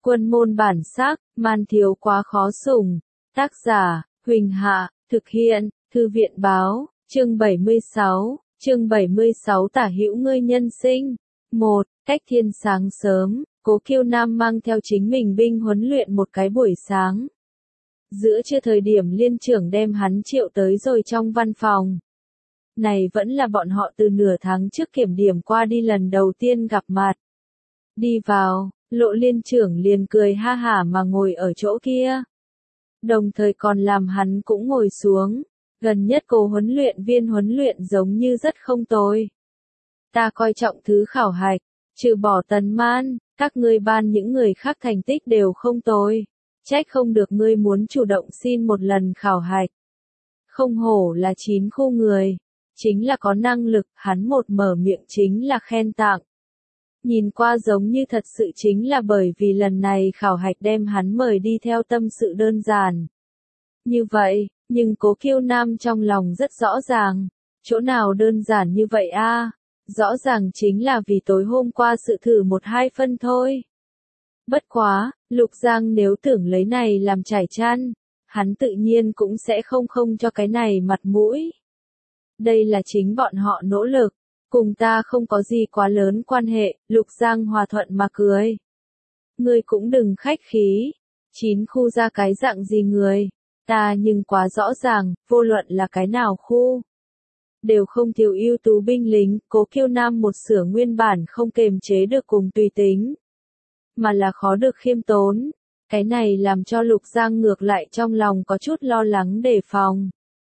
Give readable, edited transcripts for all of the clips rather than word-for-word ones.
Quân môn bản sắc, man thiếu quá khó sủng. Tác giả, Huỳnh Hạ, thực hiện, Thư viện báo, chương 76 tả hữu ngươi nhân sinh. 1. Cách thiên sáng sớm, Cố Kiêu Nam mang theo chính mình binh huấn luyện một cái buổi sáng. Giữa trưa thời điểm liên trưởng đem hắn triệu tới rồi trong văn phòng. Này vẫn là bọn họ từ nửa tháng trước kiểm điểm qua đi lần đầu tiên gặp mặt. Đi vào, Lộ liên trưởng liền cười ha hả mà ngồi ở chỗ kia. Đồng thời còn làm hắn cũng ngồi xuống. Gần nhất Cố huấn luyện viên huấn luyện giống như rất không tồi. Ta coi trọng thứ khảo hạch, trừ bỏ Tần Man, các ngươi ban những người khác thành tích đều không tồi. Trách không được ngươi muốn chủ động xin một lần khảo hạch. Không hổ là 9 khu người, chính là có năng lực, hắn một mở miệng chính là khen tặng. Nhìn qua giống như thật sự chính là bởi vì lần này khảo hạch đem hắn mời đi theo tâm sự đơn giản. Như vậy, nhưng Cố Kiêu Nam trong lòng rất rõ ràng, chỗ nào đơn giản như vậy a? Rõ ràng chính là vì tối hôm qua sự thử 1-2 phân thôi. Bất quá, Lục Giang nếu tưởng lấy này làm trải chăn, hắn tự nhiên cũng sẽ không cho cái này mặt mũi. Đây là chính bọn họ nỗ lực, cùng ta không có gì quá lớn quan hệ, Lục Giang hòa thuận mà cười. Ngươi cũng đừng khách khí, 9 khu ra cái dạng gì người, ta nhưng quá rõ ràng, vô luận là cái nào khu. Đều không thiếu ưu tú binh lính, Cố Kiêu Nam một sửa nguyên bản không kềm chế được cùng tùy tính. Mà là khó được khiêm tốn, cái này làm cho Lục Giang ngược lại trong lòng có chút lo lắng đề phòng.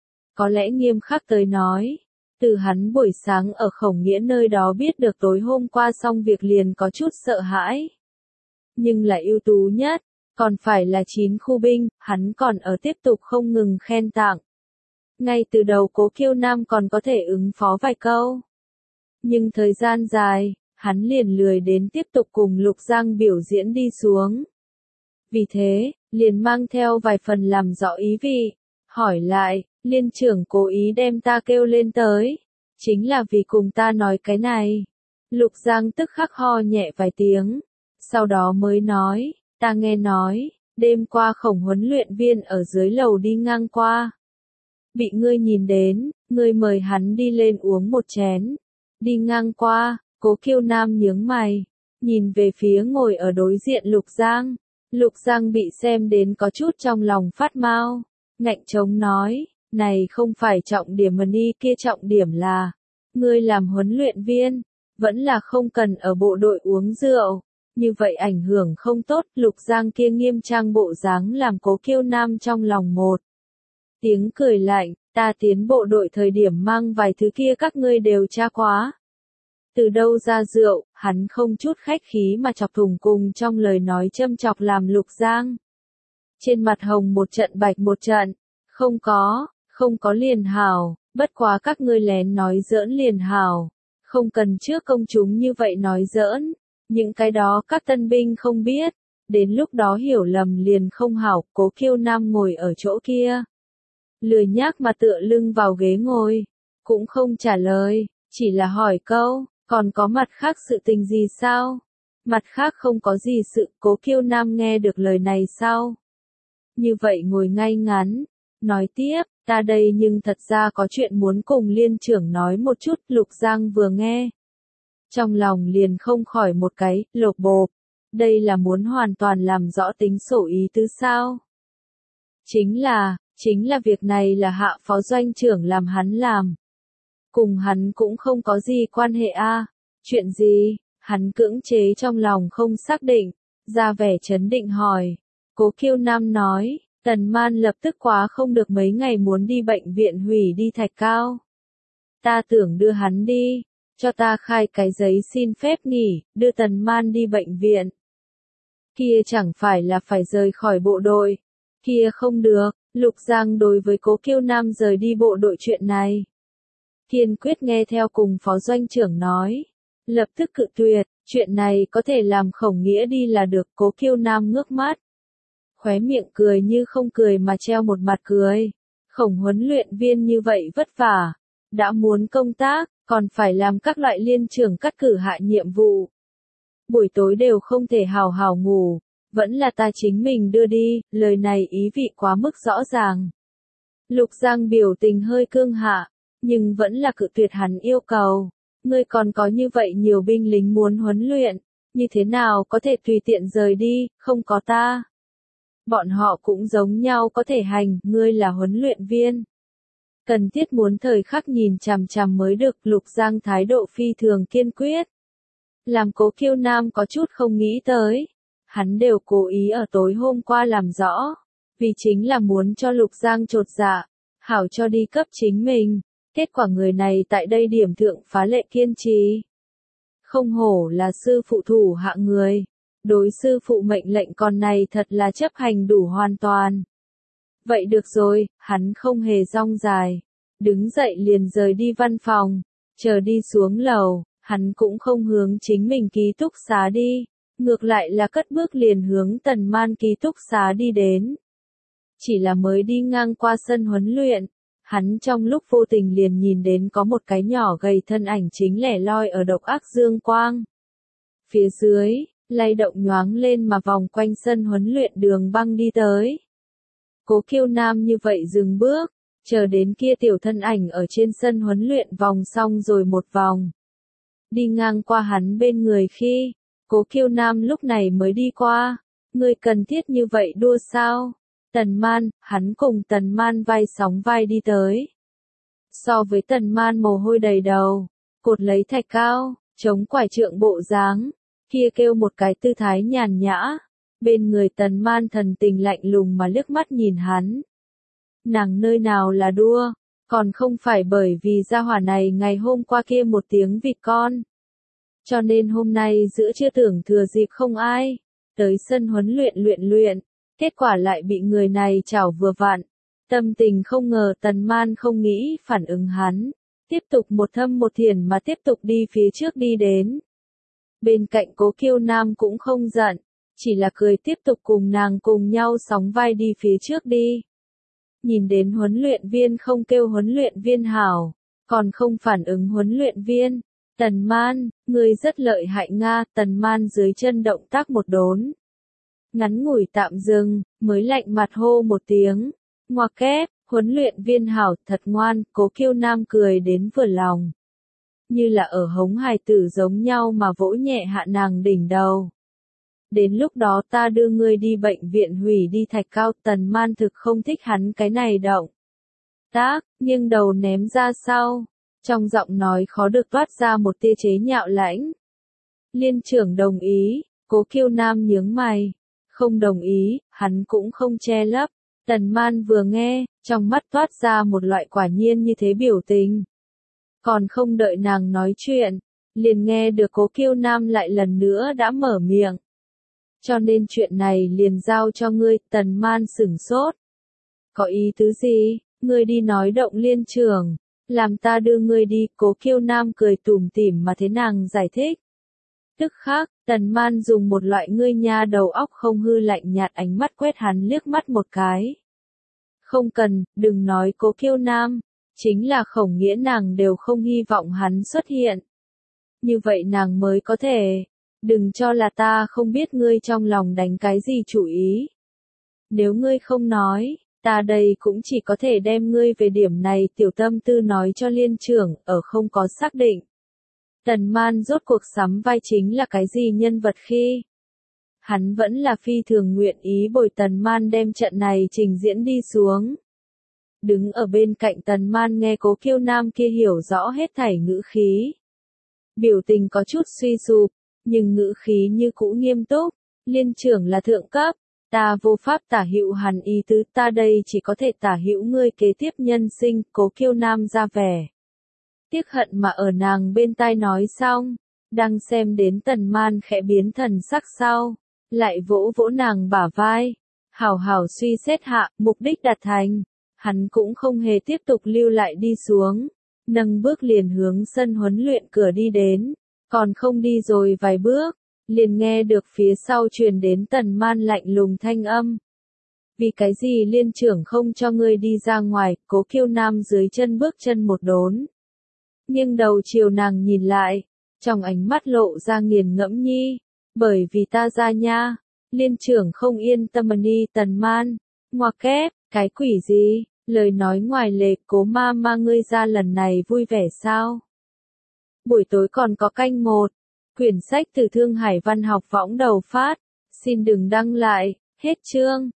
Có lẽ nghiêm khắc tới nói, từ hắn buổi sáng ở Khổng Nghĩa nơi đó biết được tối hôm qua xong việc liền có chút sợ hãi. Nhưng là ưu tú nhất, còn phải là 9 khu binh, hắn còn ở tiếp tục không ngừng khen tặng. Ngay từ đầu Cố Kiêu Nam còn có thể ứng phó vài câu. Nhưng thời gian dài, hắn liền lười đến tiếp tục cùng Lục Giang biểu diễn đi xuống. Vì thế, liền mang theo vài phần làm rõ ý vị, hỏi lại, liên trưởng cố ý đem ta kêu lên tới, chính là vì cùng ta nói cái này. Lục Giang tức khắc ho nhẹ vài tiếng, sau đó mới nói, ta nghe nói, đêm qua Khổng huấn luyện viên ở dưới lầu đi ngang qua. Bị ngươi nhìn đến, ngươi mời hắn đi lên uống một chén. Đi ngang qua, Cố Kiêu Nam nhướng mày, nhìn về phía ngồi ở đối diện Lục Giang. Lục Giang bị xem đến có chút trong lòng phát mau, ngạnh chống nói, này không phải trọng điểm mà đi kia trọng điểm là, ngươi làm huấn luyện viên, vẫn là không cần ở bộ đội uống rượu, như vậy ảnh hưởng không tốt. Lục Giang kia nghiêm trang bộ dáng làm Cố Kiêu Nam trong lòng một tiếng cười lạnh, ta tiến bộ đội thời điểm mang vài thứ kia các ngươi đều tra quá. Từ đâu ra rượu, hắn không chút khách khí mà chọc thủng cùng trong lời nói châm chọc làm Lục Giang. Trên mặt hồng một trận bạch một trận, không có liền hảo, bất quá các ngươi lén nói giỡn liền hảo, không cần trước công chúng như vậy nói giỡn, những cái đó các tân binh không biết, đến lúc đó hiểu lầm liền không hảo. Cố Kiêu Nam ngồi ở chỗ kia, lười nhác mà tựa lưng vào ghế ngồi, cũng không trả lời, chỉ là hỏi câu, còn có mặt khác sự tình gì sao? Mặt khác không có gì sự. Cố Kiêu Nam nghe được lời này sau. Như vậy ngồi ngay ngắn, nói tiếp, ta đây nhưng thật ra có chuyện muốn cùng liên trưởng nói một chút. Lục Giang vừa nghe, trong lòng liền không khỏi một cái, lột bộp, đây là muốn hoàn toàn làm rõ tính sổ ý tứ sao? Chính là việc này là Hạ phó doanh trưởng làm hắn làm. Cùng hắn cũng không có gì quan hệ a. Chuyện gì? Hắn cưỡng chế trong lòng không xác định, ra vẻ trấn định hỏi. Cố Kiêu Nam nói, Tần Man lập tức quá không được mấy ngày muốn đi bệnh viện hủy đi Thạch Cao. Ta tưởng đưa hắn đi, cho ta khai cái giấy xin phép nghỉ, đưa Tần Man đi bệnh viện. Kia chẳng phải là phải rời khỏi bộ đội. Kia không được. Lục Giang đối với Cố Kiêu Nam rời đi bộ đội chuyện này, kiên quyết nghe theo cùng phó doanh trưởng nói, lập tức cự tuyệt, chuyện này có thể làm Khổng Nghĩa đi là được. Cố Kiêu Nam ngước mắt, khóe miệng cười như không cười mà treo một mặt cười. Khổng huấn luyện viên như vậy vất vả, đã muốn công tác, còn phải làm các loại liên trưởng cắt cử hạ nhiệm vụ. Buổi tối đều không thể hào hào ngủ, Vẫn là ta chính mình đưa đi, lời này ý vị quá mức rõ ràng. Lục Giang biểu tình hơi cương hạ, nhưng vẫn là cự tuyệt hắn yêu cầu. Ngươi còn có như vậy nhiều binh lính muốn huấn luyện, như thế nào có thể tùy tiện rời đi, không có ta. Bọn họ cũng giống nhau có thể hành, ngươi là huấn luyện viên. Cần thiết muốn thời khắc nhìn chằm chằm mới được, Lục Giang thái độ phi thường kiên quyết. Làm Cố Kiêu Nam có chút không nghĩ tới. Hắn đều cố ý ở tối hôm qua làm rõ. Vì chính là muốn cho Lục Giang chột dạ, hảo cho đi cấp chính mình. Kết quả người này tại đây điểm thượng phá lệ kiên trì. Không hổ là sư phụ thủ hạ người. Đối sư phụ mệnh lệnh con này thật là chấp hành đủ hoàn toàn. Vậy được rồi, hắn không hề rong dài. Đứng dậy liền rời đi văn phòng. Chờ đi xuống lầu, hắn cũng không hướng chính mình ký túc xá đi. Ngược lại là cất bước liền hướng Tần Man ký túc xá đi đến. Chỉ là mới đi ngang qua sân huấn luyện, hắn trong lúc vô tình liền nhìn đến có một cái nhỏ gầy thân ảnh chính lẻ loi ở độc ác dương quang. Phía dưới, lay động nhoáng lên mà vòng quanh sân huấn luyện Đường Băng đi tới. Cố Kiêu Nam như vậy dừng bước, chờ đến kia tiểu thân ảnh ở trên sân huấn luyện vòng xong rồi một vòng. Đi ngang qua hắn bên người khi, Cố Kiêu Nam lúc này mới đi qua. Ngươi cần thiết như vậy đua sao? Tần Man, hắn cùng Tần Man vai sóng vai đi tới. So với Tần Man mồ hôi đầy đầu, cột lấy thạch cao, chống quải trượng bộ dáng, kia kêu một cái tư thái nhàn nhã. Bên người Tần Man thần tình lạnh lùng mà liếc mắt nhìn hắn. Nàng nơi nào là đua, còn không phải bởi vì gia hỏa này ngày hôm qua kia một tiếng vịt con. Cho nên hôm nay giữa trưa tưởng thừa dịp không ai, tới sân huấn luyện luyện, kết quả lại bị người này chảo vừa vặn. Tâm tình không ngờ Tần Man không nghĩ phản ứng hắn, tiếp tục một thâm một thiển mà tiếp tục đi phía trước đi đến. Bên cạnh Cố Kiêu Nam cũng không giận, chỉ là cười tiếp tục cùng nàng cùng nhau sóng vai đi phía trước đi. Nhìn đến huấn luyện viên không kêu huấn luyện viên hảo, còn không phản ứng huấn luyện viên. Tần Man, ngươi rất lợi hại Nga, Tần Man dưới chân động tác một đốn. Ngắn ngủi tạm dừng, mới lạnh mặt hô một tiếng. Ngoa kép, huấn luyện viên hảo, thật ngoan, Cố Kiêu Nam cười đến vừa lòng. Như là ở hống hài tử giống nhau mà vỗ nhẹ hạ nàng đỉnh đầu. Đến lúc đó ta đưa ngươi đi bệnh viện hủy đi thạch cao. Tần Man thực không thích hắn cái này động tác, nghiêng đầu ném ra sau. Trong giọng nói khó được toát ra một tia chế nhạo lãnh. Liên trưởng đồng ý, Cố Kiêu Nam nhướng mày. Không đồng ý, hắn cũng không che lấp. Tần Man vừa nghe, trong mắt toát ra một loại quả nhiên như thế biểu tình. Còn không đợi nàng nói chuyện, liền nghe được Cố Kiêu Nam lại lần nữa đã mở miệng. Cho nên chuyện này liền giao cho ngươi. Tần Man sửng sốt. Có ý tứ gì? Ngươi đi nói động liên trưởng, làm ta đưa ngươi đi. Cố Kiêu Nam cười tủm tỉm mà thế nàng giải thích. Tức khắc, Tần Man dùng một loại ngươi nha đầu óc không hư lạnh nhạt ánh mắt quét hắn liếc mắt một cái. Không cần, đừng nói Cố Kiêu Nam, chính là Khổng Nghĩa nàng đều không hy vọng hắn xuất hiện. Như vậy nàng mới có thể. Đừng cho là ta không biết ngươi trong lòng đánh cái gì chủ ý. Nếu ngươi không nói, ta đây cũng chỉ có thể đem ngươi về điểm này tiểu tâm tư nói cho liên trưởng, ở không có xác định. Tần Man rốt cuộc sắm vai chính là cái gì nhân vật khi? Hắn vẫn là phi thường nguyện ý bồi Tần Man đem trận này trình diễn đi xuống. Đứng ở bên cạnh Tần Man nghe Cố Kiêu Nam kia hiểu rõ hết thảy ngữ khí. Biểu tình có chút suy sụp, nhưng ngữ khí như cũ nghiêm túc. Liên trưởng là thượng cấp, ta vô pháp tả hữu hắn ý tứ, ta đây chỉ có thể tả hữu ngươi kế tiếp nhân sinh. Cố Kiêu Nam ra vẻ tiếc hận mà ở nàng bên tai nói xong, đang xem đến Tần Man khẽ biến thần sắc sau, lại vỗ vỗ nàng bả vai. Hảo hảo suy xét hạ, mục đích đạt thành, hắn cũng không hề tiếp tục lưu lại đi xuống, nâng bước liền hướng sân huấn luyện cửa đi đến, còn không đi rồi vài bước, liền nghe được phía sau truyền đến Tần Man lạnh lùng thanh âm. Vì cái gì liên trưởng không cho ngươi đi ra ngoài? Cố Kiêu Nam dưới chân bước chân một đốn, nghiêng đầu chiều nàng nhìn lại, trong ánh mắt lộ ra nghiền ngẫm nhi. Bởi vì ta ra nha. Liên trưởng không yên tâm đi Tần Man. Ngoặc kép, cái quỷ gì? Lời nói ngoài lề, Cố ma ngươi ra lần này vui vẻ sao? Buổi tối còn có canh một. Quyển sách từ Thương Hải Văn học võng đầu phát. Xin đừng đăng lại. Hết chương.